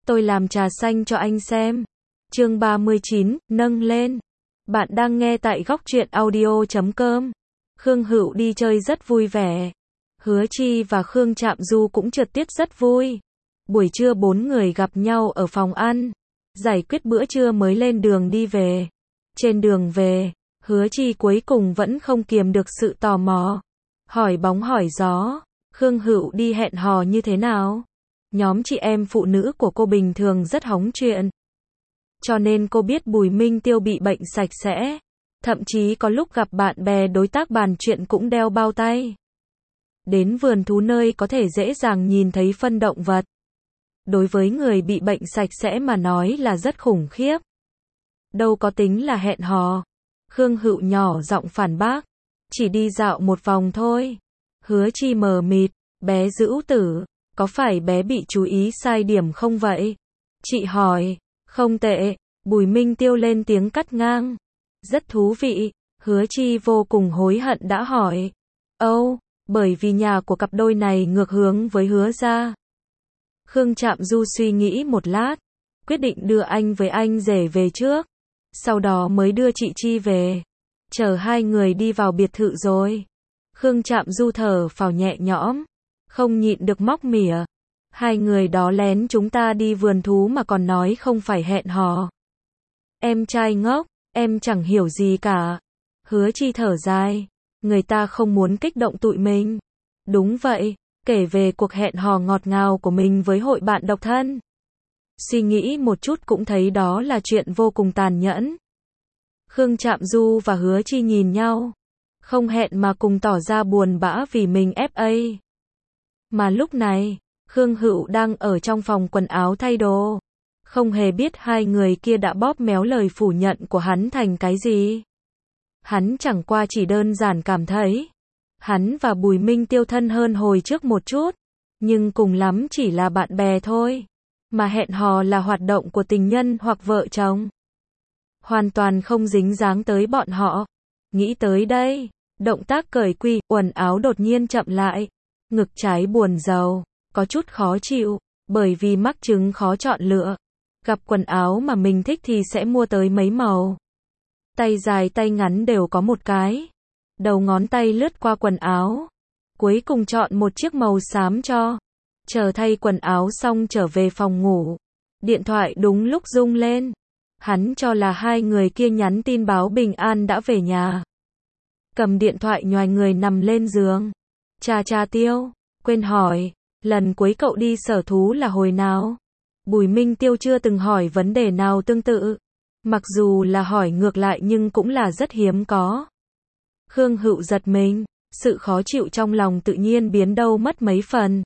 tôi làm trà xanh cho anh xem. Chương 39, nâng lên. Bạn đang nghe tại góc truyện audio.com. Khương Hữu đi chơi rất vui vẻ. Hứa Chi và Khương Trạm Du cũng trượt tiết rất vui. Buổi trưa 4 người gặp nhau ở phòng ăn. Giải quyết bữa trưa mới lên đường đi về. Trên đường về, Hứa Chi cuối cùng vẫn không kiềm được sự tò mò. Hỏi bóng hỏi gió, Khương Hữu đi hẹn hò như thế nào? Nhóm chị em phụ nữ của cô bình thường rất hóng chuyện. Cho nên cô biết Bùi Minh Tiêu bị bệnh sạch sẽ. Thậm chí có lúc gặp bạn bè đối tác bàn chuyện cũng đeo bao tay. Đến vườn thú nơi có thể dễ dàng nhìn thấy phân động vật. Đối với người bị bệnh sạch sẽ mà nói là rất khủng khiếp. Đâu có tính là hẹn hò. Khương Hữu nhỏ giọng phản bác. Chỉ đi dạo một vòng thôi. Hứa Chi mờ mịt. Bé Dữu Tử, có phải bé bị chú ý sai điểm không vậy? Chị hỏi. Không tệ. Bùi Minh Tiêu lên tiếng cắt ngang. Rất thú vị. Hứa Chi vô cùng hối hận đã hỏi. Bởi vì nhà của cặp đôi này ngược hướng với Hứa gia. Khương Trạm Du suy nghĩ một lát, quyết định đưa anh với anh rể về trước, sau đó mới đưa chị Chi về. Chờ hai người đi vào biệt thự rồi. Khương Trạm Du thở phào nhẹ nhõm, không nhịn được móc mỉa. Hai người đó lén chúng ta đi vườn thú mà còn nói không phải hẹn hò. Em trai ngốc, em chẳng hiểu gì cả. Hứa Chi thở dài, người ta không muốn kích động tụi mình. Đúng vậy, kể về cuộc hẹn hò ngọt ngào của mình với hội bạn độc thân. Suy nghĩ một chút cũng thấy đó là chuyện vô cùng tàn nhẫn. Khương Trạm Du và Hứa Chi nhìn nhau, không hẹn mà cùng tỏ ra buồn bã vì mình FA. Mà lúc này, Khương Hữu đang ở trong phòng quần áo thay đồ. Không hề biết hai người kia đã bóp méo lời phủ nhận của hắn thành cái gì. Hắn chẳng qua chỉ đơn giản cảm thấy hắn và Bùi Minh Tiêu thân hơn hồi trước một chút, nhưng cùng lắm chỉ là bạn bè thôi. Mà hẹn hò là hoạt động của tình nhân hoặc vợ chồng. Hoàn toàn không dính dáng tới bọn họ. Nghĩ tới đây, động tác cởi quần áo đột nhiên chậm lại. Ngực trái buồn rầu, có chút khó chịu, bởi vì mắc chứng khó chọn lựa. Gặp quần áo mà mình thích thì sẽ mua tới mấy màu. Tay dài tay ngắn đều có một cái. Đầu ngón tay lướt qua quần áo. Cuối cùng chọn một chiếc màu xám cho. Chờ thay quần áo xong trở về phòng ngủ. Điện thoại đúng lúc rung lên. Hắn cho là hai người kia nhắn tin báo bình an đã về nhà. Cầm điện thoại nhoài người nằm lên giường. Cha Tiêu, quên hỏi, lần cuối cậu đi sở thú là hồi nào? Bùi Minh Tiêu chưa từng hỏi vấn đề nào tương tự. Mặc dù là hỏi ngược lại nhưng cũng là rất hiếm có. Khương Hữu giật mình, sự khó chịu trong lòng tự nhiên biến đâu mất mấy phần.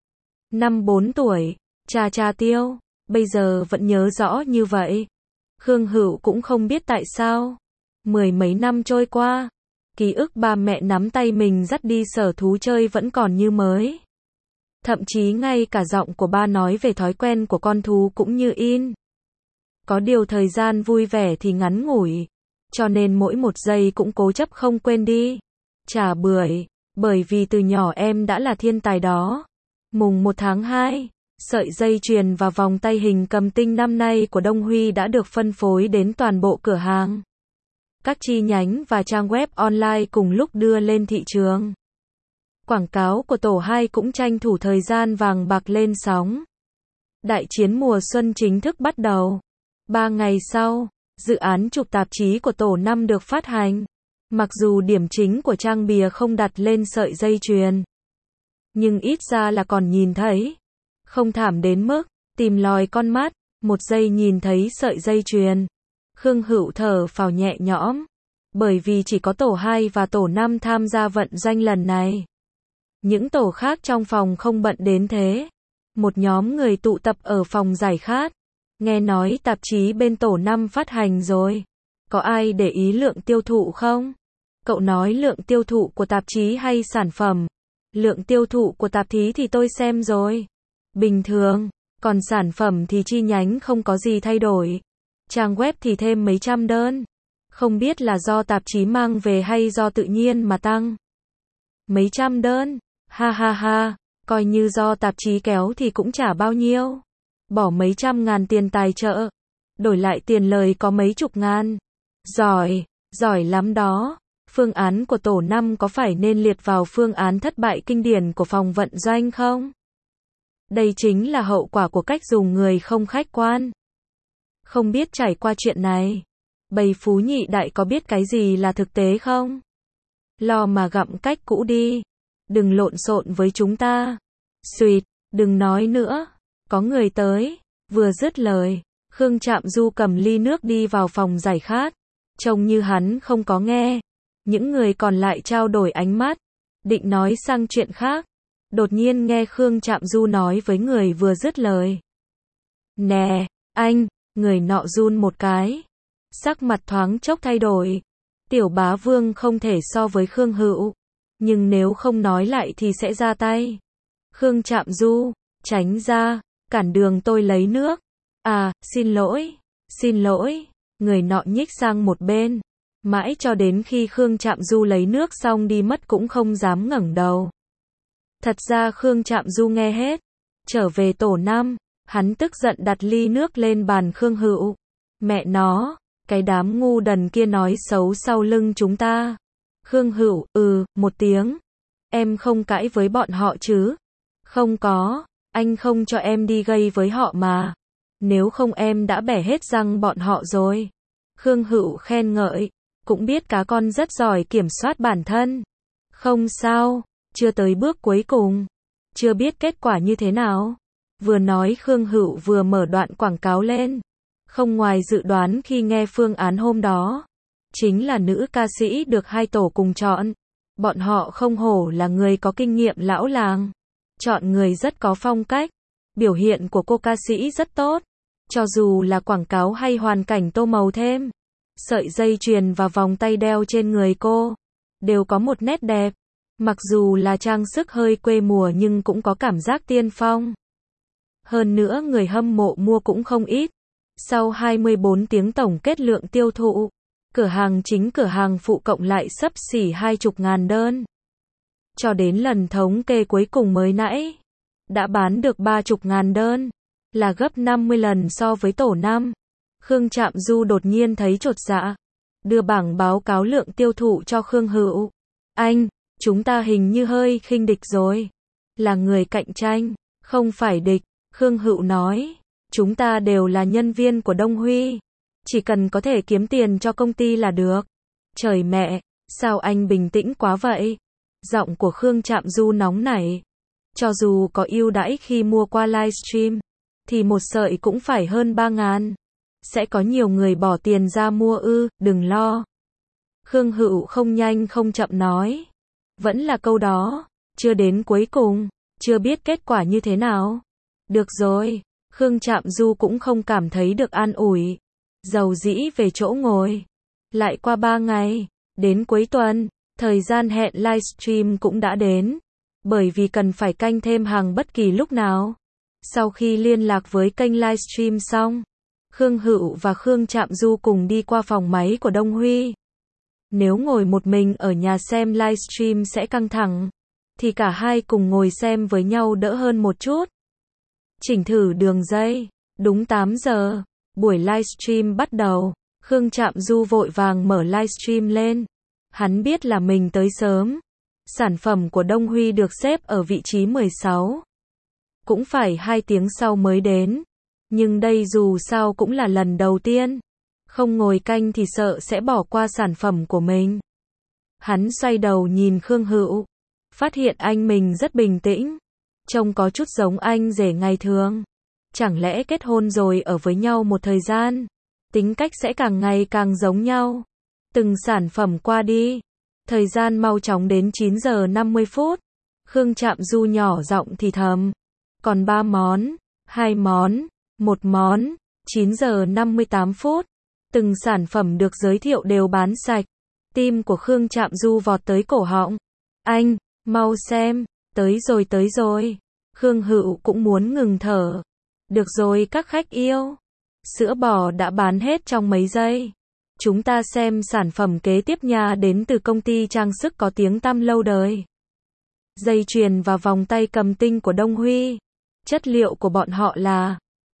Năm 4 tuổi, cha Tiêu, bây giờ vẫn nhớ rõ như vậy. Khương Hữu cũng không biết tại sao. Mười mấy năm trôi qua, ký ức ba mẹ nắm tay mình dắt đi sở thú chơi vẫn còn như mới. Thậm chí ngay cả giọng của ba nói về thói quen của con thú cũng như in. Có điều thời gian vui vẻ thì ngắn ngủi, cho nên mỗi một giây cũng cố chấp không quên đi. Chả bưởi, bởi vì từ nhỏ em đã là thiên tài đó. Mùng 1 tháng 2, sợi dây chuyền và vòng tay hình cầm tinh năm nay của Đông Huy đã được phân phối đến toàn bộ cửa hàng. Các chi nhánh và trang web online cùng lúc đưa lên thị trường. Quảng cáo của tổ 2 cũng tranh thủ thời gian vàng bạc lên sóng. Đại chiến mùa xuân chính thức bắt đầu. 3 ngày sau, dự án chụp tạp chí của tổ 5 được phát hành. Mặc dù điểm chính của trang bìa không đặt lên sợi dây chuyền, nhưng ít ra là còn nhìn thấy. Không thảm đến mức tìm lòi con mắt, một giây nhìn thấy sợi dây chuyền. Khương Hữu thở phào nhẹ nhõm, bởi vì chỉ có tổ 2 và tổ 5 tham gia vận doanh lần này. Những tổ khác trong phòng không bận đến thế. Một nhóm người tụ tập ở phòng giải khát. Nghe nói tạp chí bên tổ 5 phát hành rồi. Có ai để ý lượng tiêu thụ không? Cậu nói lượng tiêu thụ của tạp chí hay sản phẩm? Lượng tiêu thụ của tạp chí thì tôi xem rồi. Bình thường, còn sản phẩm thì chi nhánh không có gì thay đổi. Trang web thì thêm mấy trăm đơn. Không biết là do tạp chí mang về hay do tự nhiên mà tăng. Mấy trăm đơn, ha ha ha, coi như do tạp chí kéo thì cũng chả bao nhiêu. bỏ mấy trăm ngàn tiền tài trợ, đổi lại tiền lời có mấy chục ngàn. Giỏi, giỏi lắm đó. Phương án của tổ 5 có phải nên liệt vào phương án thất bại kinh điển của phòng vận doanh không? Đây chính là hậu quả của cách dùng người không khách quan. Không biết trải qua chuyện này, bầy phú nhị đại có biết cái gì là thực tế không? Lo mà gặm cách cũ đi. Đừng lộn xộn với chúng ta. Xuyệt, đừng nói nữa. Có người tới. Vừa dứt lời, Khương Trạm Du cầm ly nước đi vào phòng giải khát. Trông như hắn không có nghe. Những người còn lại trao đổi ánh mắt, định nói sang chuyện khác. Đột nhiên nghe Khương Trạm Du nói với người vừa dứt lời. Nè, anh, người nọ run một cái. Sắc mặt thoáng chốc thay đổi. Tiểu bá vương không thể so với Khương Hữu. Nhưng nếu không nói lại thì sẽ ra tay. Khương Trạm Du, tránh ra, cản đường tôi lấy nước. À, xin lỗi. Người nọ nhích sang một bên. Mãi cho đến khi Khương Trạm Du lấy nước xong đi mất cũng không dám ngẩng đầu. Thật ra Khương Trạm Du nghe hết. Trở về tổ 5, hắn tức giận đặt ly nước lên bàn Khương Hữu. Mẹ nó, cái đám ngu đần kia nói xấu sau lưng chúng ta. Khương Hữu, một tiếng. Em không cãi với bọn họ chứ? Không có, anh không cho em đi gây với họ mà. Nếu không em đã bẻ hết răng bọn họ rồi. Khương Hữu khen ngợi, cũng biết cá con rất giỏi kiểm soát bản thân. Không sao, chưa tới bước cuối cùng. Chưa biết kết quả như thế nào. Vừa nói Khương Hữu vừa mở đoạn quảng cáo lên. Không ngoài dự đoán khi nghe phương án hôm đó. Chính là nữ ca sĩ được hai tổ cùng chọn. Bọn họ không hổ là người có kinh nghiệm lão làng. Chọn người rất có phong cách. Biểu hiện của cô ca sĩ rất tốt. Cho dù là quảng cáo hay hoàn cảnh tô màu thêm. Sợi dây chuyền và vòng tay đeo trên người cô đều có một nét đẹp. Mặc dù là trang sức hơi quê mùa nhưng cũng có cảm giác tiên phong. Hơn nữa người hâm mộ mua cũng không ít. Sau 24 tiếng tổng kết lượng tiêu thụ, cửa hàng chính cửa hàng phụ cộng lại xấp xỉ 20.000 đơn. Cho đến lần thống kê cuối cùng mới nãy, đã bán được 30.000 đơn, là gấp 50 lần so với tổ 5. Khương Trạm Du đột nhiên thấy chột dạ, đưa bảng báo cáo lượng tiêu thụ cho Khương Hữu. Anh, chúng ta hình như hơi khinh địch rồi. Là người cạnh tranh, không phải địch. Khương Hữu nói, chúng ta đều là nhân viên của Đông Huy. Chỉ cần có thể kiếm tiền cho công ty là được. Trời mẹ, sao anh bình tĩnh quá vậy? Giọng của Khương Trạm Du nóng nảy. Cho dù có ưu đãi khi mua qua livestream, thì một sợi cũng phải hơn 3.000. Sẽ có nhiều người bỏ tiền ra mua đừng lo. Khương Hữu không nhanh không chậm nói. Vẫn là câu đó, chưa đến cuối cùng, chưa biết kết quả như thế nào. Được rồi, Khương Trạm Du cũng không cảm thấy được an ủi. Dầu dĩ về chỗ ngồi. Lại qua 3 ngày, đến cuối tuần, thời gian hẹn livestream cũng đã đến. Bởi vì cần phải canh thêm hàng bất kỳ lúc nào. Sau khi liên lạc với kênh livestream xong, Khương Hữu và Khương Trạm Du cùng đi qua phòng máy của Đông Huy. Nếu ngồi một mình ở nhà xem livestream sẽ căng thẳng, thì cả hai cùng ngồi xem với nhau đỡ hơn một chút. Chỉnh thử đường dây, đúng 8 giờ, buổi livestream bắt đầu. Khương Trạm Du vội vàng mở livestream lên. Hắn biết là mình tới sớm. Sản phẩm của Đông Huy được xếp ở vị trí 16. Cũng phải 2 tiếng sau mới đến. Nhưng đây dù sao cũng là lần đầu tiên. Không ngồi canh thì sợ sẽ bỏ qua sản phẩm của mình. Hắn xoay đầu nhìn Khương Hữu. Phát hiện anh mình rất bình tĩnh. Trông có chút giống anh rể ngày thường. Chẳng lẽ kết hôn rồi ở với nhau một thời gian, tính cách sẽ càng ngày càng giống nhau. Từng sản phẩm qua đi. Thời gian mau chóng đến 9 giờ 50 phút. Khương Trạm Du nhỏ giọng thì thầm. Còn 3 món, 2 món, 1 món, 9 giờ 58 phút. Từng sản phẩm được giới thiệu đều bán sạch. Tim của Khương Trạm Du vọt tới cổ họng. Anh, mau xem, tới rồi. Khương Hữu cũng muốn ngừng thở. Được rồi các khách yêu. Sữa bò đã bán hết trong mấy giây. Chúng ta xem sản phẩm kế tiếp nha, đến từ công ty trang sức có tiếng tăm lâu đời. Dây chuyền và vòng tay cầm tinh của Đông Huy. Chất liệu của bọn họ là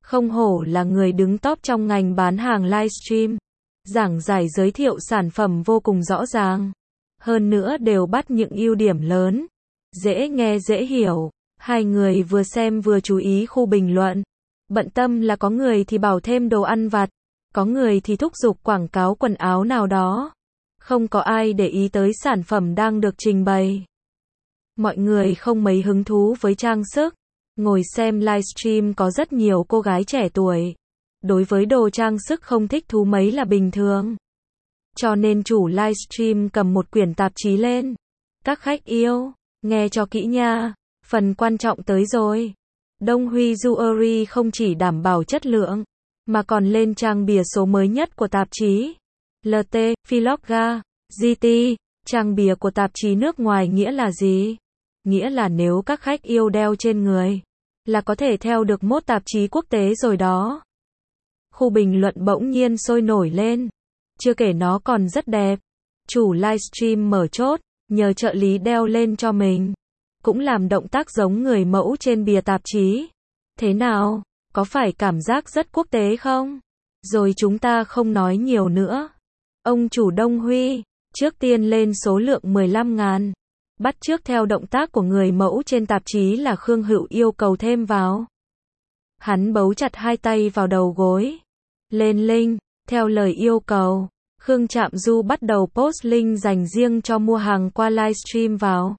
Không hổ là người đứng top trong ngành bán hàng livestream. Giảng giải giới thiệu sản phẩm vô cùng rõ ràng. Hơn nữa đều bắt những ưu điểm lớn. Dễ nghe dễ hiểu. Hai người vừa xem vừa chú ý khu bình luận. Bận tâm là có người thì bảo thêm đồ ăn vặt. Có người thì thúc giục quảng cáo quần áo nào đó. Không có ai để ý tới sản phẩm đang được trình bày. Mọi người không mấy hứng thú với trang sức. Ngồi xem livestream có rất nhiều cô gái trẻ tuổi. Đối với đồ trang sức không thích thú mấy là bình thường. Cho nên chủ livestream cầm một quyển tạp chí lên. Các khách yêu, nghe cho kỹ nha. Phần quan trọng tới rồi. Đông Huy Jewelry không chỉ đảm bảo chất lượng, mà còn lên trang bìa số mới nhất của tạp chí. LT, Philoga, GT, trang bìa của tạp chí nước ngoài nghĩa là gì? Nghĩa là nếu các khách yêu đeo trên người, là có thể theo được mốt tạp chí quốc tế rồi đó. Khu bình luận bỗng nhiên sôi nổi lên. Chưa kể nó còn rất đẹp. Chủ livestream mở chốt, nhờ trợ lý đeo lên cho mình. Cũng làm động tác giống người mẫu trên bìa tạp chí. Thế nào? Có phải cảm giác rất quốc tế không? Rồi chúng ta không nói nhiều nữa. Ông chủ Đông Huy, trước tiên lên số lượng 15.000. Bắt chước theo động tác của người mẫu trên tạp chí là Khương Hữu yêu cầu thêm vào. Hắn bấu chặt hai tay vào đầu gối. Lên link, theo lời yêu cầu. Khương Trạm Du bắt đầu post link dành riêng cho mua hàng qua livestream vào.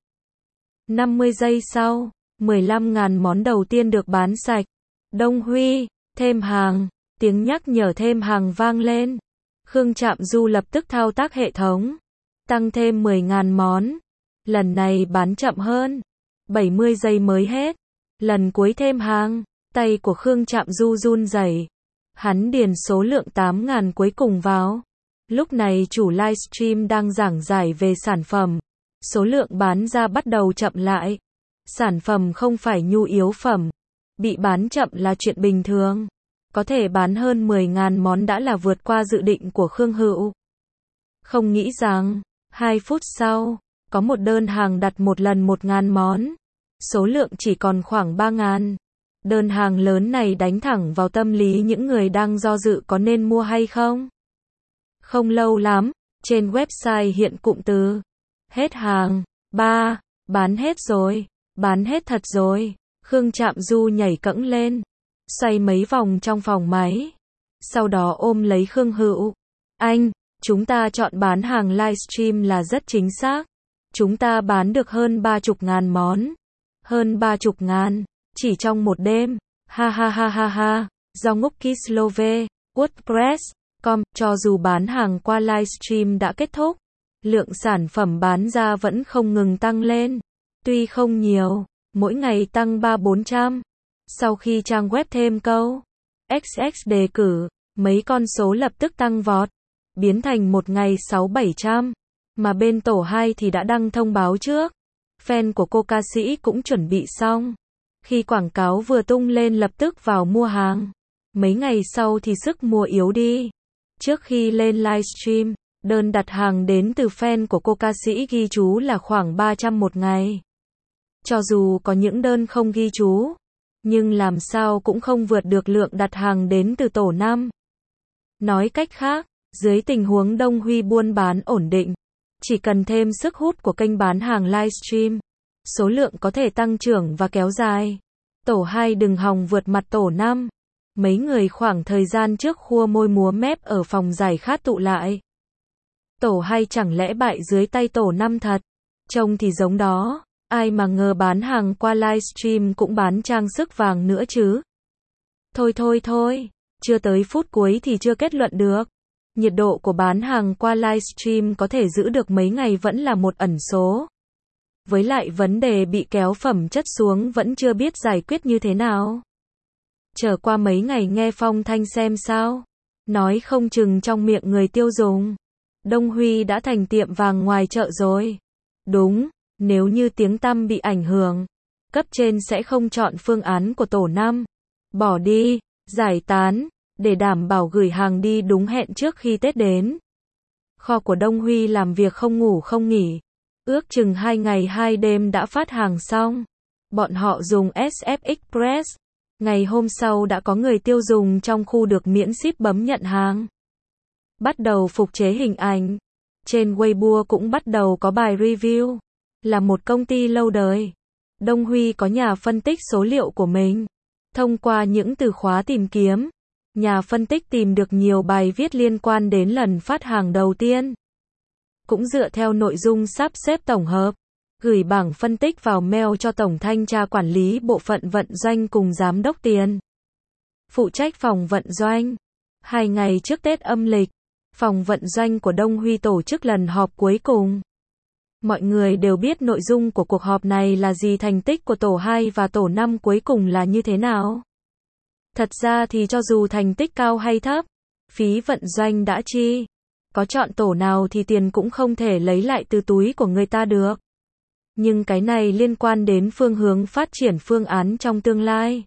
50 giây sau, 15.000 món đầu tiên được bán sạch. Đông Huy, thêm hàng, tiếng nhắc nhở thêm hàng vang lên. Khương Trạm Du lập tức thao tác hệ thống. Tăng thêm 10.000 món. Lần này bán chậm hơn. 70 giây mới hết. Lần cuối thêm hàng, tay của Khương Trạm Du run rẩy. Hắn điền số lượng 8.000 cuối cùng vào. Lúc này chủ livestream đang giảng giải về sản phẩm. Số lượng bán ra bắt đầu chậm lại. Sản phẩm không phải nhu yếu phẩm. Bị bán chậm là chuyện bình thường. Có thể bán hơn 10.000 món đã là vượt qua dự định của Khương Hữu. Không nghĩ rằng, 2 phút sau, có một đơn hàng đặt một lần 1.000 món. Số lượng chỉ còn khoảng 3.000. Đơn hàng lớn này đánh thẳng vào tâm lý những người đang do dự có nên mua hay không. Không lâu lắm, trên website hiện cụm từ hết hàng, bán hết rồi, bán hết thật rồi. Khương Trạm Du nhảy cẫng lên, xoay mấy vòng trong phòng máy. Sau đó ôm lấy Khương Hữu. Anh, chúng ta chọn bán hàng livestream là rất chính xác. Chúng ta bán được hơn 30.000 món. Hơn 30.000, chỉ trong một đêm. Ha ha ha ha ha, do ngốc Kislove, WordPress.com, cho dù bán hàng qua livestream đã kết thúc. Lượng sản phẩm bán ra vẫn không ngừng tăng lên. Tuy không nhiều, mỗi ngày tăng 300-400. Sau khi trang web thêm câu XX đề cử, mấy con số lập tức tăng vọt, biến thành một ngày 600-700. Mà bên tổ 2 thì đã đăng thông báo trước. Fan của cô ca sĩ cũng chuẩn bị xong. Khi quảng cáo vừa tung lên lập tức vào mua hàng. Mấy ngày sau thì sức mua yếu đi. Trước khi lên livestream, đơn đặt hàng đến từ fan của cô ca sĩ ghi chú là khoảng 300 một ngày. Cho dù có những đơn không ghi chú, nhưng làm sao cũng không vượt được lượng đặt hàng đến từ tổ 5. Nói cách khác, dưới tình huống Đông Huy buôn bán ổn định, chỉ cần thêm sức hút của kênh bán hàng livestream, số lượng có thể tăng trưởng và kéo dài. Tổ 2 đừng hòng vượt mặt tổ 5. Mấy người khoảng thời gian trước khua môi múa mép ở phòng giải khát tụ lại. Tổ 2 chẳng lẽ bại dưới tay tổ 5 thật? Trông thì giống đó. Ai mà ngờ bán hàng qua livestream cũng bán trang sức vàng nữa chứ. Thôi, chưa tới phút cuối thì chưa kết luận được. Nhiệt độ của bán hàng qua livestream có thể giữ được mấy ngày vẫn là một ẩn số. Với lại vấn đề bị kéo phẩm chất xuống vẫn chưa biết giải quyết như thế nào. Chờ qua mấy ngày nghe phong thanh xem sao. Nói không chừng trong miệng người tiêu dùng, Đông Huy đã thành tiệm vàng ngoài chợ rồi. Đúng, nếu như tiếng tăm bị ảnh hưởng, cấp trên sẽ không chọn phương án của tổ 5. Bỏ đi, giải tán, để đảm bảo gửi hàng đi đúng hẹn trước khi Tết đến. Kho của Đông Huy làm việc không ngủ không nghỉ. Ước chừng 2 ngày 2 đêm đã phát hàng xong. Bọn họ dùng SF Express, Ngày hôm sau đã có người tiêu dùng trong khu được miễn ship bấm nhận hàng. Bắt đầu phục chế hình ảnh. Trên Weibo cũng bắt đầu có bài review. Là một công ty lâu đời, Đông Huy có nhà phân tích số liệu của mình. Thông qua những từ khóa tìm kiếm, nhà phân tích tìm được nhiều bài viết liên quan đến lần phát hàng đầu tiên. Cũng dựa theo nội dung sắp xếp tổng hợp, gửi bảng phân tích vào mail cho Tổng Thanh tra Quản lý Bộ phận Vận doanh cùng Giám đốc tiền. Phụ trách phòng vận doanh. 2 ngày trước Tết âm lịch, phòng vận doanh của Đông Huy tổ chức lần họp cuối cùng. Mọi người đều biết nội dung của cuộc họp này là gì, thành tích của tổ 2 và tổ 5 cuối cùng là như thế nào. Thật ra thì cho dù thành tích cao hay thấp, phí vận doanh đã chi, có chọn tổ nào thì tiền cũng không thể lấy lại từ túi của người ta được. Nhưng cái này liên quan đến phương hướng phát triển phương án trong tương lai.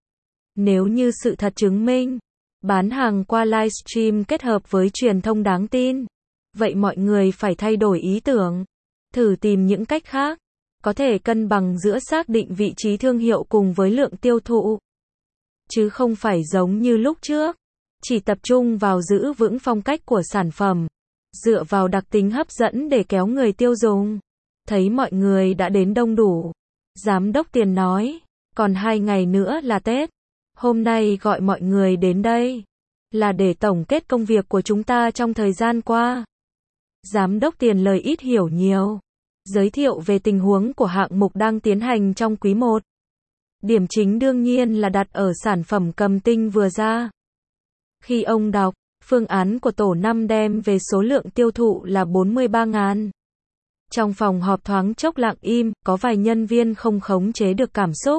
Nếu như sự thật chứng minh, bán hàng qua livestream kết hợp với truyền thông đáng tin, vậy mọi người phải thay đổi ý tưởng, thử tìm những cách khác, có thể cân bằng giữa xác định vị trí thương hiệu cùng với lượng tiêu thụ. Chứ không phải giống như lúc trước, chỉ tập trung vào giữ vững phong cách của sản phẩm, dựa vào đặc tính hấp dẫn để kéo người tiêu dùng. Thấy mọi người đã đến đông đủ, Giám đốc tiền nói, còn 2 ngày nữa là Tết. Hôm nay gọi mọi người đến đây là để tổng kết công việc của chúng ta trong thời gian qua. Giám đốc tiền lời ít hiểu nhiều, giới thiệu về tình huống của hạng mục đang tiến hành trong quý 1. Điểm chính đương nhiên là đặt ở sản phẩm cầm tinh vừa ra. Khi ông đọc, phương án của tổ 5 đem về số lượng tiêu thụ là 43.000. Trong phòng họp thoáng chốc lặng im, có vài nhân viên không khống chế được cảm xúc.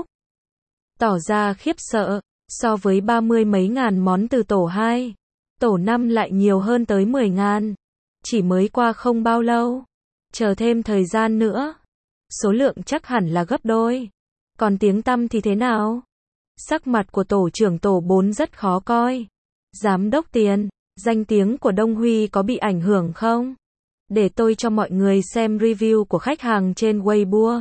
Tỏ ra khiếp sợ, so với 30 mấy ngàn món từ tổ 2, tổ 5 lại nhiều hơn tới 10.000. Chỉ mới qua không bao lâu, chờ thêm thời gian nữa, số lượng chắc hẳn là gấp đôi. Còn tiếng tăm thì thế nào? Sắc mặt của tổ trưởng tổ 4 rất khó coi. Giám đốc tiền, danh tiếng của Đông Huy có bị ảnh hưởng không? Để tôi cho mọi người xem review của khách hàng trên Weibo.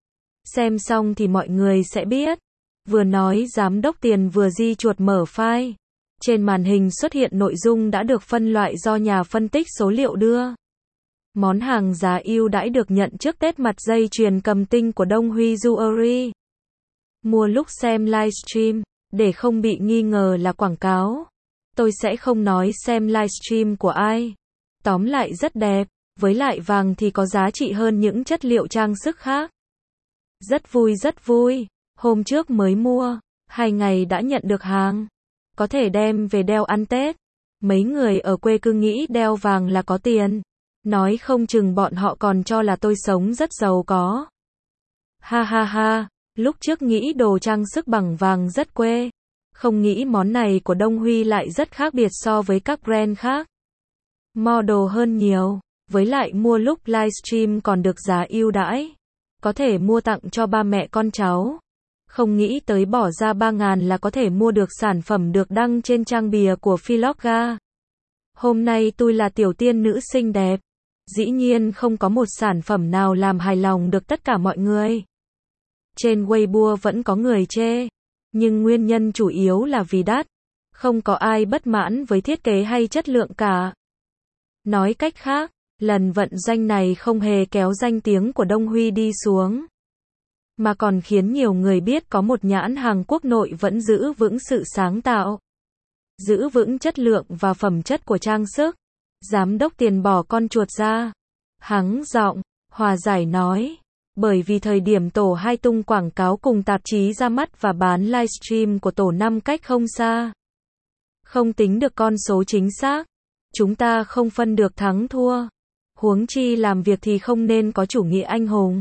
Xem xong thì mọi người sẽ biết. Vừa nói giám đốc tiền vừa di chuột mở file. Trên màn hình xuất hiện nội dung đã được phân loại do nhà phân tích số liệu đưa. Món hàng giá ưu đãi được nhận trước Tết mặt dây chuyền cầm tinh của Đông Huy Jewelry. Mua lúc xem livestream, để không bị nghi ngờ là quảng cáo. Tôi sẽ không nói xem livestream của ai. Tóm lại rất đẹp, với lại vàng thì có giá trị hơn những chất liệu trang sức khác. Rất vui, hôm trước mới mua, 2 ngày đã nhận được hàng. Có thể đem về đeo ăn Tết. Mấy người ở quê cứ nghĩ đeo vàng là có tiền. Nói không chừng bọn họ còn cho là tôi sống rất giàu có. Ha ha ha, lúc trước nghĩ đồ trang sức bằng vàng rất quê. Không nghĩ món này của Đông Huy lại rất khác biệt so với các brand khác. Model hơn nhiều, với lại mua lúc livestream còn được giá ưu đãi. Có thể mua tặng cho ba mẹ con cháu. Không nghĩ tới bỏ ra 3.000 là có thể mua được sản phẩm được đăng trên trang bìa của Vlogger. Hôm nay tôi là tiểu tiên nữ xinh đẹp. Dĩ nhiên không có một sản phẩm nào làm hài lòng được tất cả mọi người. Trên Weibo vẫn có người chê, nhưng nguyên nhân chủ yếu là vì đắt. Không có ai bất mãn với thiết kế hay chất lượng cả. Nói cách khác, lần vận doanh này không hề kéo danh tiếng của Đông Huy đi xuống, mà còn khiến nhiều người biết có một nhãn hàng quốc nội vẫn giữ vững sự sáng tạo, giữ vững chất lượng và phẩm chất của trang sức. Giám đốc tiền bỏ con chuột ra, hắng giọng, hòa giải nói, bởi vì thời điểm tổ 2 tung quảng cáo cùng tạp chí ra mắt và bán livestream của tổ 5 cách không xa. Không tính được con số chính xác, chúng ta không phân được thắng thua. Huống chi làm việc thì không nên có chủ nghĩa anh hùng.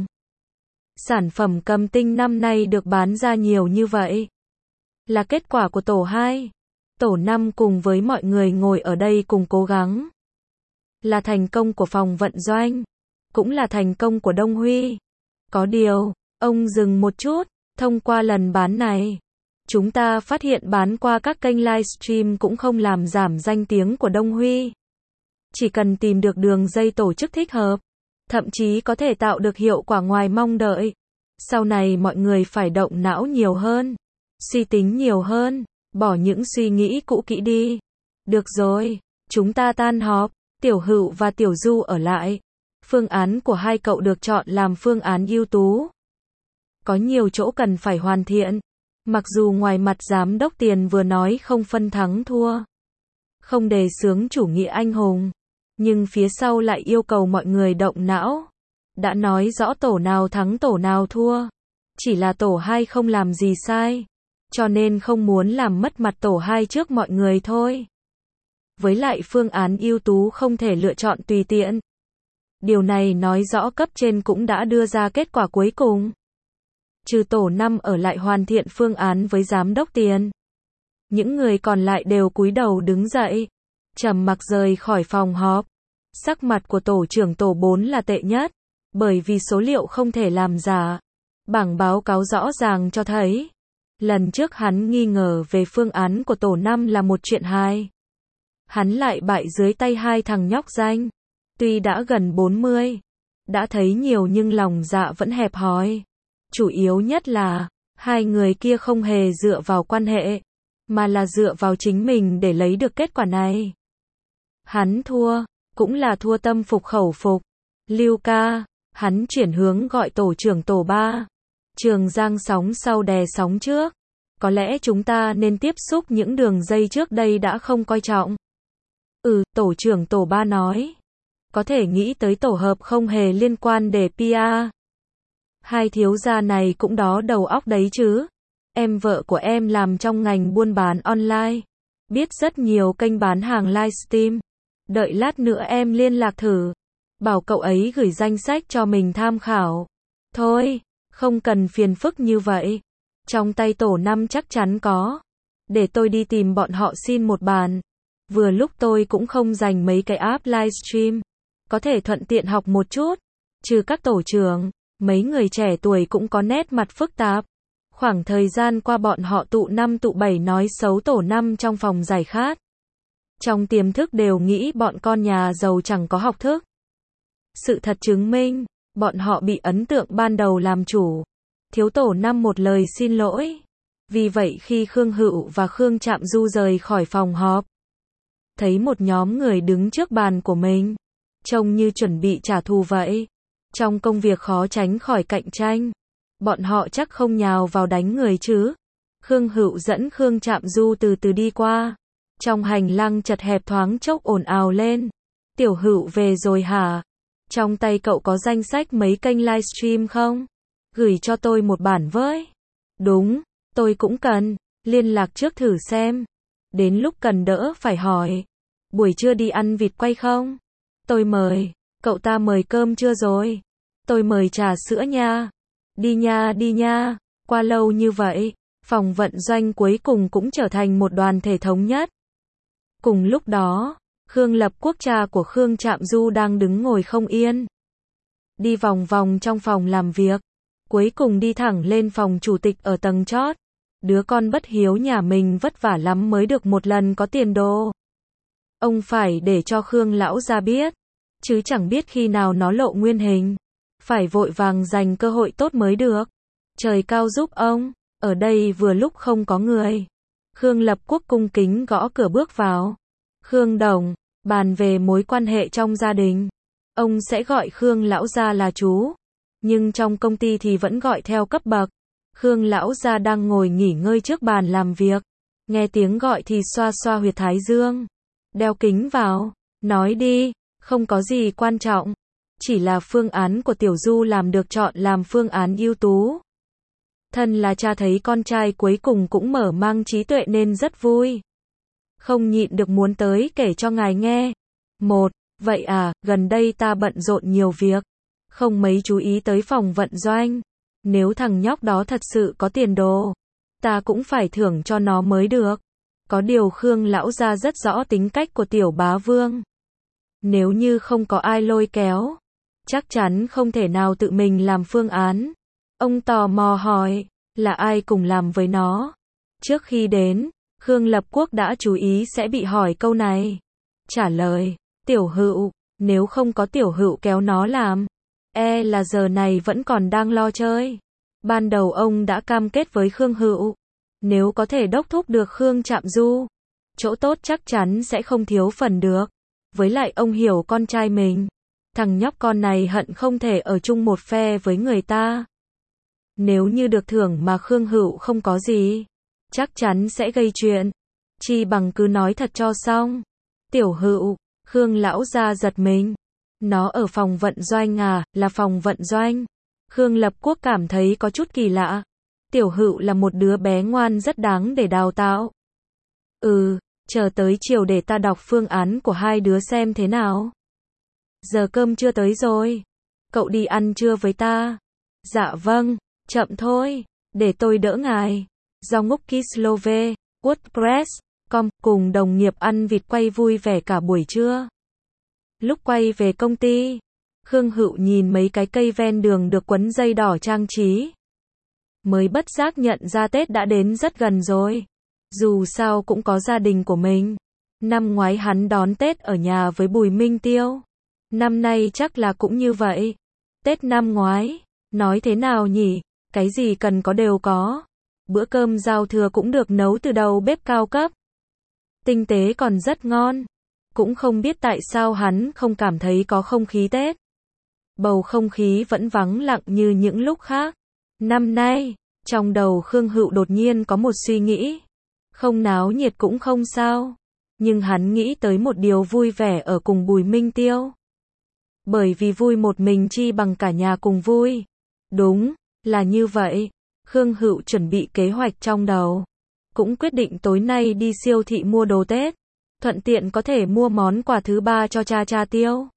Sản phẩm cầm tinh năm nay được bán ra nhiều như vậy là kết quả của tổ 2. Tổ 5 cùng với mọi người ngồi ở đây cùng cố gắng. Là thành công của phòng vận doanh, cũng là thành công của Đông Huy. Có điều, ông dừng một chút, thông qua lần bán này, chúng ta phát hiện bán qua các kênh livestream cũng không làm giảm danh tiếng của Đông Huy. Chỉ cần tìm được đường dây tổ chức thích hợp, thậm chí có thể tạo được hiệu quả ngoài mong đợi. Sau này mọi người phải động não nhiều hơn. suy tính nhiều hơn, bỏ những suy nghĩ cũ kỹ đi. Được rồi, chúng ta tan họp, Tiểu Hựu và Tiểu Du ở lại. Phương án của hai cậu được chọn làm phương án ưu tú. Có nhiều chỗ cần phải hoàn thiện. Mặc dù ngoài mặt giám đốc Tiền vừa nói không phân thắng thua, không đề xướng chủ nghĩa anh hùng, nhưng phía sau lại yêu cầu mọi người động não. Đã nói rõ tổ nào thắng tổ nào thua. Chỉ là tổ 2 không làm gì sai, cho nên không muốn làm mất mặt tổ 2 trước mọi người thôi. Với lại phương án ưu tú không thể lựa chọn tùy tiện. Điều này nói rõ cấp trên cũng đã đưa ra kết quả cuối cùng. Trừ tổ 5 ở lại hoàn thiện phương án với giám đốc Tiền. Những người còn lại đều cúi đầu đứng dậy, trầm mặc rời khỏi phòng họp. Sắc mặt của tổ trưởng tổ 4 là tệ nhất, bởi vì số liệu không thể làm giả. Bảng báo cáo rõ ràng cho thấy, lần trước hắn nghi ngờ về phương án của tổ 5 là một chuyện hay. Hắn lại bại dưới tay hai thằng nhóc danh. Tuy đã gần 40, đã thấy nhiều nhưng lòng dạ vẫn hẹp hòi. Chủ yếu nhất là, hai người kia không hề dựa vào quan hệ, mà là dựa vào chính mình để lấy được kết quả này. Hắn thua, cũng là thua tâm phục khẩu phục. Lưu ca, hắn chuyển hướng gọi tổ trưởng tổ 3. Trường Giang sóng sau đè sóng trước. Có lẽ chúng ta nên tiếp xúc những đường dây trước đây đã không coi trọng. Tổ trưởng tổ 3 nói. Có thể nghĩ tới tổ hợp không hề liên quan để PR. Hai thiếu gia này cũng đó đầu óc đấy chứ. Em vợ của em làm trong ngành buôn bán online. Biết rất nhiều kênh bán hàng livestream. Đợi lát nữa em liên lạc thử. Bảo cậu ấy gửi danh sách cho mình tham khảo. Thôi, không cần phiền phức như vậy. Trong tay tổ 5 chắc chắn có. Để tôi đi tìm bọn họ xin một bàn. Vừa lúc tôi cũng không dành mấy cái app livestream. Có thể thuận tiện học một chút. Trừ các tổ trưởng, mấy người trẻ tuổi cũng có nét mặt phức tạp. Khoảng thời gian qua bọn họ tụ 5 tụ 7 nói xấu tổ 5 trong phòng giải khát. Trong tiềm thức đều nghĩ bọn con nhà giàu chẳng có học thức. Sự thật chứng minh, bọn họ bị ấn tượng ban đầu làm chủ. Thiếu tổ 5 một lời xin lỗi. Vì vậy khi Khương Hựu và Khương Trạm Du rời khỏi phòng họp, thấy một nhóm người đứng trước bàn của mình, trông như chuẩn bị trả thù vậy. Trong công việc khó tránh khỏi cạnh tranh, bọn họ chắc không nhào vào đánh người chứ. Khương Hựu dẫn Khương Trạm Du từ từ đi qua. Trong hành lang chật hẹp thoáng chốc ồn ào lên. Tiểu Hựu về rồi hả? Trong tay cậu có danh sách mấy kênh livestream không? Gửi cho tôi một bản với. Đúng, tôi cũng cần. Liên lạc trước thử xem. Đến lúc cần đỡ phải hỏi. Buổi trưa đi ăn vịt quay không? Tôi mời. Cậu ta mời cơm chưa rồi? Tôi mời trà sữa nha. Đi nha. Qua lâu như vậy, phòng vận doanh cuối cùng cũng trở thành một đoàn thể thống nhất. Cùng lúc đó, Khương Lập Quốc cha của Khương Trạm Du đang đứng ngồi không yên. Đi vòng vòng trong phòng làm việc. Cuối cùng đi thẳng lên phòng chủ tịch ở tầng chót. Đứa con bất hiếu nhà mình vất vả lắm mới được một lần có tiền đồ. Ông phải để cho Khương lão gia biết. Chứ chẳng biết khi nào nó lộ nguyên hình. Phải vội vàng dành cơ hội tốt mới được. Trời cao giúp ông. Ở đây vừa lúc không có người. Khương Lập Quốc cung kính gõ cửa bước vào. Khương đồng, bàn về mối quan hệ trong gia đình. Ông sẽ gọi Khương lão gia là chú. Nhưng trong công ty thì vẫn gọi theo cấp bậc. Khương lão gia đang ngồi nghỉ ngơi trước bàn làm việc. Nghe tiếng gọi thì xoa xoa huyệt thái dương. Đeo kính vào. Nói đi, không có gì quan trọng. Chỉ là phương án của Tiểu Du làm được chọn làm phương án ưu tú. Thân là cha thấy con trai cuối cùng cũng mở mang trí tuệ nên rất vui. Không nhịn được muốn tới kể cho ngài nghe. Vậy à, gần đây ta bận rộn nhiều việc. Không mấy chú ý tới phòng vận doanh. Nếu thằng nhóc đó thật sự có tiền đồ, ta cũng phải thưởng cho nó mới được. Có điều Khương lão gia rất rõ tính cách của Tiểu Bá Vương. Nếu như không có ai lôi kéo, chắc chắn không thể nào tự mình làm phương án. Ông tò mò hỏi, là ai cùng làm với nó? Trước khi đến, Khương Lập Quốc đã chú ý sẽ bị hỏi câu này. Trả lời, Tiểu Hựu, nếu không có Tiểu Hựu kéo nó làm, là giờ này vẫn còn đang lo chơi. Ban đầu ông đã cam kết với Khương Hựu, Nếu có thể đốc thúc được Khương Trạm Du, chỗ tốt chắc chắn sẽ không thiếu phần được. Với lại ông hiểu con trai mình. Thằng nhóc con này hận không thể ở chung một phe với người ta. Nếu như được thưởng mà Khương Hữu không có gì, chắc chắn sẽ gây chuyện. Chi bằng cứ nói thật cho xong. Tiểu Hữu, Khương lão gia giật mình. Nó ở phòng vận doanh à, là phòng vận doanh. Khương Lập Quốc cảm thấy có chút kỳ lạ. Tiểu Hữu là một đứa bé ngoan rất đáng để đào tạo. Chờ tới chiều để ta đọc phương án của hai đứa xem thế nào. Giờ cơm chưa tới rồi. Cậu đi ăn trưa với ta. Dạ vâng, chậm thôi, để tôi đỡ ngài. Do Ngúc Kislove, WordPress.com cùng đồng nghiệp ăn vịt quay vui vẻ cả buổi trưa. Lúc quay về công ty, Khương Hữu nhìn mấy cái cây ven đường được quấn dây đỏ trang trí. Mới bất giác nhận ra Tết đã đến rất gần rồi. Dù sao cũng có gia đình của mình. Năm ngoái hắn đón Tết ở nhà với Bùi Minh Tiêu. Năm nay chắc là cũng như vậy. Tết năm ngoái, nói thế nào nhỉ? Cái gì cần có đều có. Bữa cơm giao thừa cũng được nấu từ đầu bếp cao cấp. Tinh tế còn rất ngon. Cũng không biết tại sao hắn không cảm thấy có không khí Tết. Bầu không khí vẫn vắng lặng như những lúc khác. Năm nay, trong đầu Khương Hữu đột nhiên có một suy nghĩ. Không náo nhiệt cũng không sao. Nhưng hắn nghĩ tới một điều vui vẻ ở cùng Bùi Minh Tiêu. Bởi vì vui một mình chi bằng cả nhà cùng vui. Đúng, là như vậy. Khương Hữu chuẩn bị kế hoạch trong đầu. Cũng quyết định tối nay đi siêu thị mua đồ Tết. Thuận tiện có thể mua món quà thứ ba cho cha Tiêu.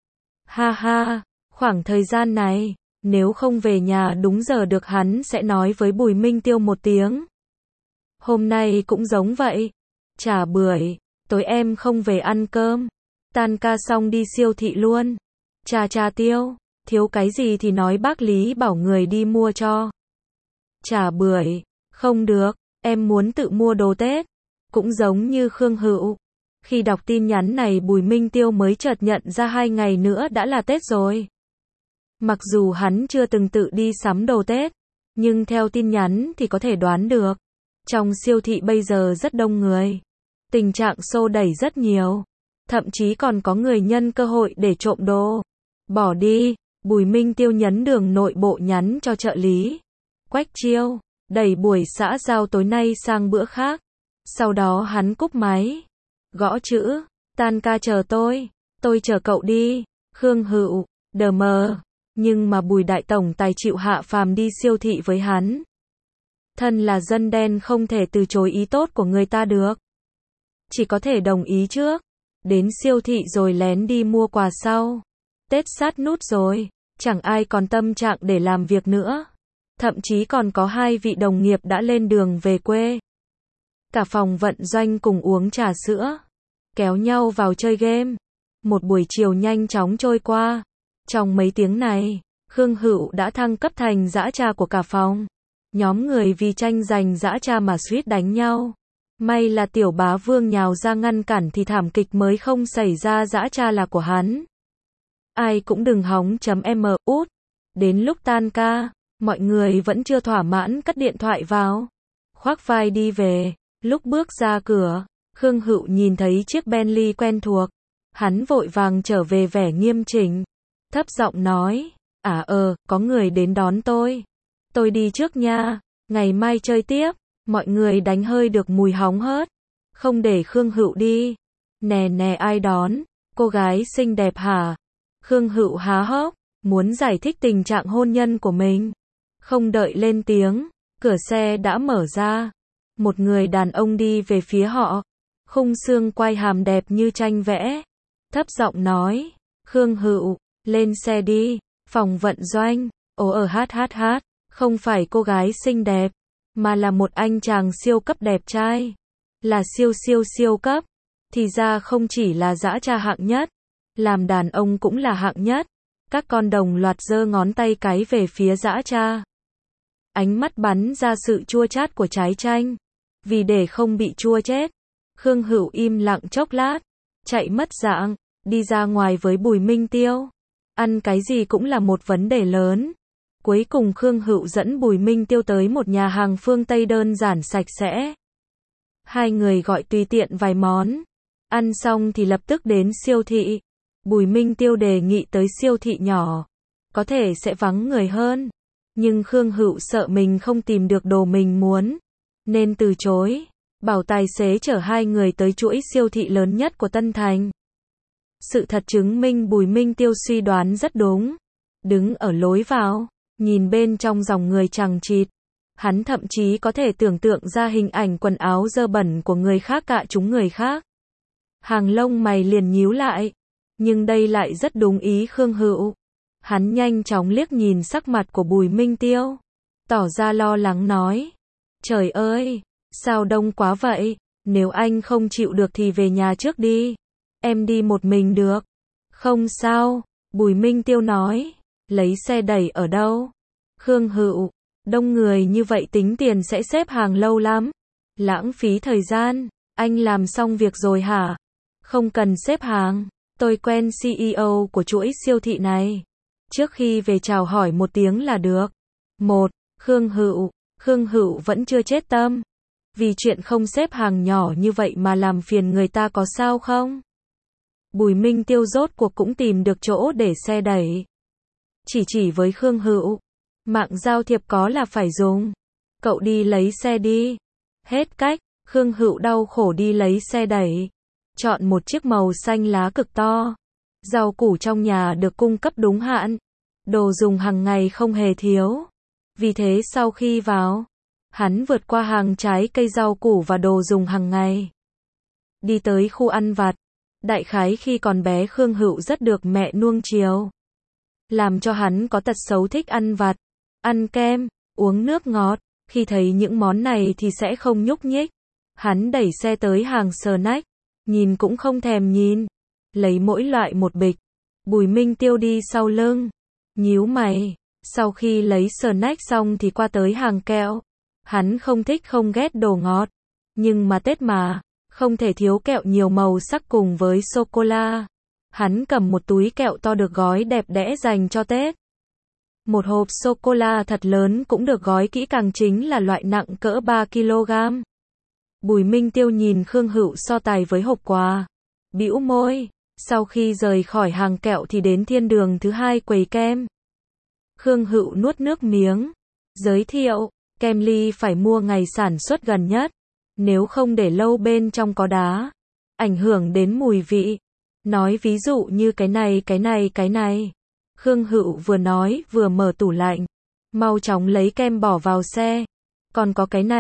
Ha ha, khoảng thời gian này, nếu không về nhà đúng giờ được hắn sẽ nói với Bùi Minh Tiêu một tiếng. Hôm nay cũng giống vậy. Chả bưởi, tối em không về ăn cơm. Tan ca xong đi siêu thị luôn. Cha Tiêu, thiếu cái gì thì nói bác Lý bảo người đi mua cho. Chả bưởi, không được, em muốn tự mua đồ Tết. Cũng giống như Khương Hữu. Khi đọc tin nhắn này Bùi Minh Tiêu mới chợt nhận ra 2 ngày nữa đã là Tết rồi. Mặc dù hắn chưa từng tự đi sắm đồ Tết, nhưng theo tin nhắn thì có thể đoán được. Trong siêu thị bây giờ rất đông người. Tình trạng xô đẩy rất nhiều. Thậm chí còn có người nhân cơ hội để trộm đồ. Bỏ đi, Bùi Minh Tiêu nhấn đường nội bộ nhắn cho trợ lý. Quách Chiêu, đẩy buổi xã giao tối nay sang bữa khác. Sau đó hắn cúp máy. Gõ chữ, tan ca chờ tôi chờ cậu đi. Khương Hữu, đờ mờ. Nhưng mà Bùi Đại Tổng Tài chịu hạ phàm đi siêu thị với hắn. Thân là dân đen không thể từ chối ý tốt của người ta được. Chỉ có thể đồng ý trước. Đến siêu thị rồi lén đi mua quà sau. Tết sát nút rồi, chẳng ai còn tâm trạng để làm việc nữa. Thậm chí còn có 2 vị đồng nghiệp đã lên đường về quê. Cả phòng vận doanh cùng uống trà sữa. Kéo nhau vào chơi game. Một buổi chiều nhanh chóng trôi qua. Trong mấy tiếng này, Khương Hữu đã thăng cấp thành dã cha của cả phòng. Nhóm người vì tranh giành dã cha mà suýt đánh nhau. May là Tiểu Bá Vương nhào ra ngăn cản thì thảm kịch mới không xảy ra, dã cha là của hắn. Ai cũng đừng hóng.m út. Đến lúc tan ca, mọi người vẫn chưa thỏa mãn cất điện thoại vào. Khoác vai đi về. Lúc bước ra cửa, Khương Hữu nhìn thấy chiếc Bentley quen thuộc. Hắn vội vàng trở về vẻ nghiêm chỉnh. Thấp giọng nói, có người đến đón tôi. Tôi đi trước nha, ngày mai chơi tiếp. Mọi người đánh hơi được mùi hóng hớt. Không để Khương Hữu đi. Nè ai đón, cô gái xinh đẹp hả? Khương Hữu há hốc, muốn giải thích tình trạng hôn nhân của mình. Không đợi lên tiếng, cửa xe đã mở ra. Một người đàn ông đi về phía họ. Khung xương quai hàm đẹp như tranh vẽ. Thấp giọng nói, Khương Hữu, lên xe đi, phòng vận doanh. Không phải cô gái xinh đẹp, mà là một anh chàng siêu cấp đẹp trai. Là siêu cấp. Thì ra không chỉ là dã cha hạng nhất, làm đàn ông cũng là hạng nhất. Các con đồng loạt giơ ngón tay cái về phía dã cha. Ánh mắt bắn ra sự chua chát của trái chanh. Vì để không bị chua chết, Khương Hữu im lặng chốc lát, chạy mất dạng, đi ra ngoài với Bùi Minh Tiêu. Ăn cái gì cũng là một vấn đề lớn. Cuối cùng Khương Hữu dẫn Bùi Minh Tiêu tới một nhà hàng phương Tây đơn giản sạch sẽ. Hai người gọi tùy tiện vài món. Ăn xong thì lập tức đến siêu thị. Bùi Minh Tiêu đề nghị tới siêu thị nhỏ. Có thể sẽ vắng người hơn. Nhưng Khương Hữu sợ mình không tìm được đồ mình muốn. Nên từ chối. Bảo tài xế chở hai người tới chuỗi siêu thị lớn nhất của Tân Thành. Sự thật chứng minh Bùi Minh Tiêu suy đoán rất đúng. Đứng ở lối vào, nhìn bên trong dòng người chằng chịt. Hắn thậm chí có thể tưởng tượng ra hình ảnh quần áo dơ bẩn của người khác cạ trúng người khác. Hàng lông mày liền nhíu lại. Nhưng đây lại rất đúng ý Khương Hữu. Hắn nhanh chóng liếc nhìn sắc mặt của Bùi Minh Tiêu. Tỏ ra lo lắng nói. Trời ơi, sao đông quá vậy? Nếu anh không chịu được thì về nhà trước đi. Em đi một mình được. Không sao, Bùi Minh Tiêu nói. Lấy xe đẩy ở đâu? Khương Hữu. Đông người như vậy tính tiền sẽ xếp hàng lâu lắm. Lãng phí thời gian. Anh làm xong việc rồi hả? Không cần xếp hàng. Tôi quen CEO của chuỗi siêu thị này. Trước khi về chào hỏi một tiếng là được. Khương Hữu. Khương Hữu vẫn chưa chết tâm. Vì chuyện không xếp hàng nhỏ như vậy mà làm phiền người ta có sao không? Bùi Minh Tiêu rốt cuộc cũng tìm được chỗ để xe đẩy. Chỉ với Khương Hữu. Mạng giao thiệp có là phải dùng. Cậu đi lấy xe đi. Hết cách, Khương Hữu đau khổ đi lấy xe đẩy. Chọn một chiếc màu xanh lá cực to. Rau củ trong nhà được cung cấp đúng hạn. Đồ dùng hàng ngày không hề thiếu. Vì thế sau khi vào, hắn vượt qua hàng trái cây rau củ và đồ dùng hàng ngày. Đi tới khu ăn vặt. Đại khái khi còn bé Khương Hữu rất được mẹ nuông chiều. Làm cho hắn có tật xấu thích ăn vặt. Ăn kem, uống nước ngọt. Khi thấy những món này thì sẽ không nhúc nhích. Hắn đẩy xe tới hàng snack. Nhìn cũng không thèm nhìn. Lấy mỗi loại một bịch. Bùi Minh Tiêu đi sau lưng. Nhíu mày. Sau khi lấy snack xong thì qua tới hàng kẹo. Hắn không thích không ghét đồ ngọt. Nhưng mà Tết mà, không thể thiếu kẹo nhiều màu sắc cùng với sô-cô-la. Hắn cầm một túi kẹo to được gói đẹp đẽ dành cho Tết. Một hộp sô-cô-la thật lớn cũng được gói kỹ càng chính là loại nặng cỡ 3 kg. Bùi Minh Tiêu nhìn Khương Hữu so tài với hộp quà. Bĩu môi. Sau khi rời khỏi hàng kẹo thì đến thiên đường thứ hai quầy kem. Khương Hữu nuốt nước miếng. Giới thiệu, kem ly phải mua ngày sản xuất gần nhất. Nếu không để lâu bên trong có đá. Ảnh hưởng đến mùi vị. Nói ví dụ như cái này. Khương Hữu vừa nói vừa mở tủ lạnh. Mau chóng lấy kem bỏ vào xe. Còn có cái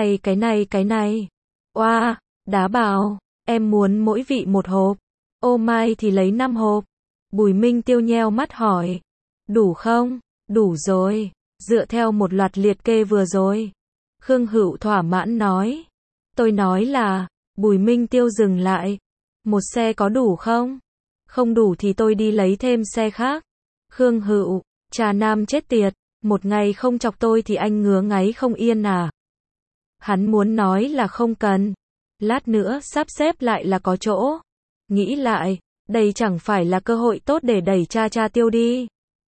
này. Oa, đá bảo, em muốn mỗi vị một hộp. Ô mai thì lấy 5 hộp. Bùi Minh Tiêu nheo mắt hỏi. Đủ không? Đủ rồi. Dựa theo một loạt liệt kê vừa rồi. Khương Hữu thỏa mãn nói. Tôi nói là, Bùi Minh Tiêu dừng lại. Một xe có đủ không? Không đủ thì tôi đi lấy thêm xe khác. Khương Hữu, trà nam chết tiệt. Một ngày không chọc tôi thì anh ngứa ngáy không yên à? Hắn muốn nói là không cần. Lát nữa sắp xếp lại là có chỗ. Nghĩ lại, đây chẳng phải là cơ hội tốt để đẩy cha Tiêu đi.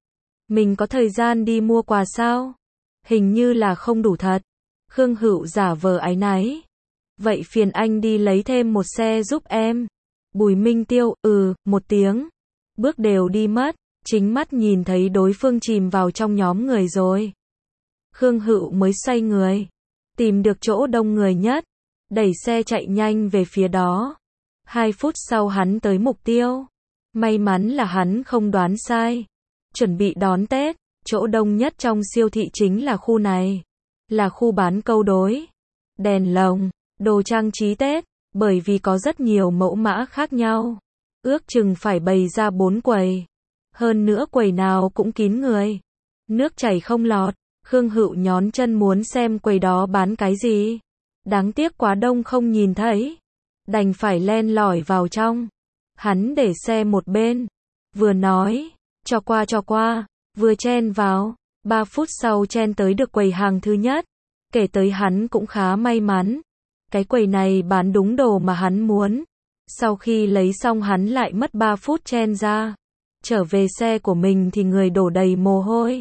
Mình có thời gian đi mua quà sao? Hình như là không đủ thật. Khương Hữu giả vờ áy náy. Vậy phiền anh đi lấy thêm một xe giúp em. Bùi Minh Tiêu, một tiếng. Bước đều đi mất, chính mắt nhìn thấy đối phương chìm vào trong nhóm người rồi. Khương Hữu mới xoay người. Tìm được chỗ đông người nhất. Đẩy xe chạy nhanh về phía đó. 2 phút sau hắn tới mục tiêu. May mắn là hắn không đoán sai. Chuẩn bị đón Tết, chỗ đông nhất trong siêu thị chính là khu này. Là khu bán câu đối. Đèn lồng, đồ trang trí Tết, bởi vì có rất nhiều mẫu mã khác nhau. Ước chừng phải bày ra 4 quầy. Hơn nữa quầy nào cũng kín người. Nước chảy không lọt. Khương Hữu nhón chân muốn xem quầy đó bán cái gì. Đáng tiếc quá đông không nhìn thấy. Đành phải len lỏi vào trong. Hắn để xe một bên. Vừa nói, cho qua, vừa chen vào. 3 phút sau chen tới được quầy hàng thứ nhất. Kể tới hắn cũng khá may mắn. Cái quầy này bán đúng đồ mà hắn muốn. Sau khi lấy xong hắn lại mất 3 phút chen ra. Trở về xe của mình thì người đổ đầy mồ hôi.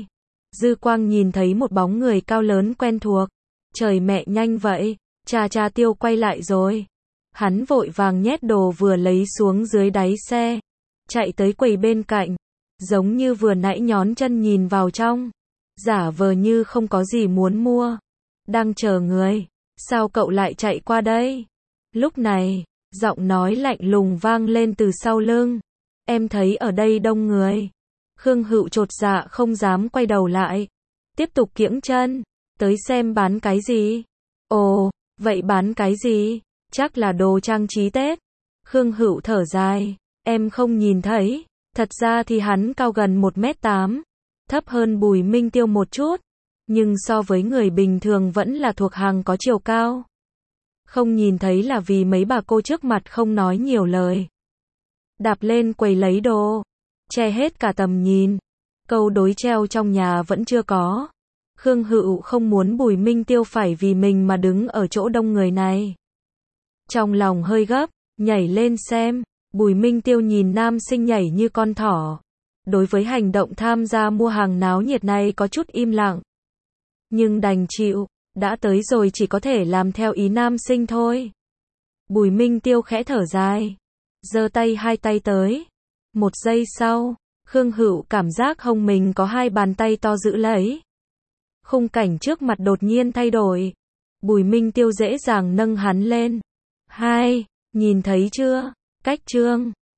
Dư quang nhìn thấy một bóng người cao lớn quen thuộc. Trời mẹ, nhanh vậy, cha Tiêu quay lại rồi. Hắn vội vàng nhét đồ vừa lấy xuống dưới đáy xe, chạy tới quầy bên cạnh, giống như vừa nãy nhón chân nhìn vào trong, giả vờ như không có gì muốn mua. Đang chờ người, sao cậu lại chạy qua đây? Lúc này, giọng nói lạnh lùng vang lên từ sau lưng. Em thấy ở đây đông người. Khương Hựu chột dạ không dám quay đầu lại, tiếp tục kiễng chân, tới xem bán cái gì. Ồ, vậy bán cái gì? Chắc là đồ trang trí Tết. Khương Hựu thở dài, em không nhìn thấy, thật ra thì hắn cao gần 1m8, thấp hơn Bùi Minh Tiêu một chút, nhưng so với người bình thường vẫn là thuộc hàng có chiều cao. Không nhìn thấy là vì mấy bà cô trước mặt không nói nhiều lời. Đạp lên quầy lấy đồ, che hết cả tầm nhìn. Câu đối treo trong nhà vẫn chưa có. Khương Hựu không muốn Bùi Minh Tiêu phải vì mình mà đứng ở chỗ đông người này. Trong lòng hơi gấp, nhảy lên xem. Bùi Minh Tiêu nhìn nam sinh nhảy như con thỏ. Đối với hành động tham gia mua hàng náo nhiệt này có chút im lặng. Nhưng đành chịu, đã tới rồi chỉ có thể làm theo ý nam sinh thôi. Bùi Minh Tiêu khẽ thở dài, giơ tay hai tay tới. Một giây sau, Khương Hựu cảm giác hông mình có hai bàn tay to giữ lấy. Khung cảnh trước mặt đột nhiên thay đổi. Bùi Minh Tiêu dễ dàng nâng hắn lên. Hai, nhìn thấy chưa? Cách trương.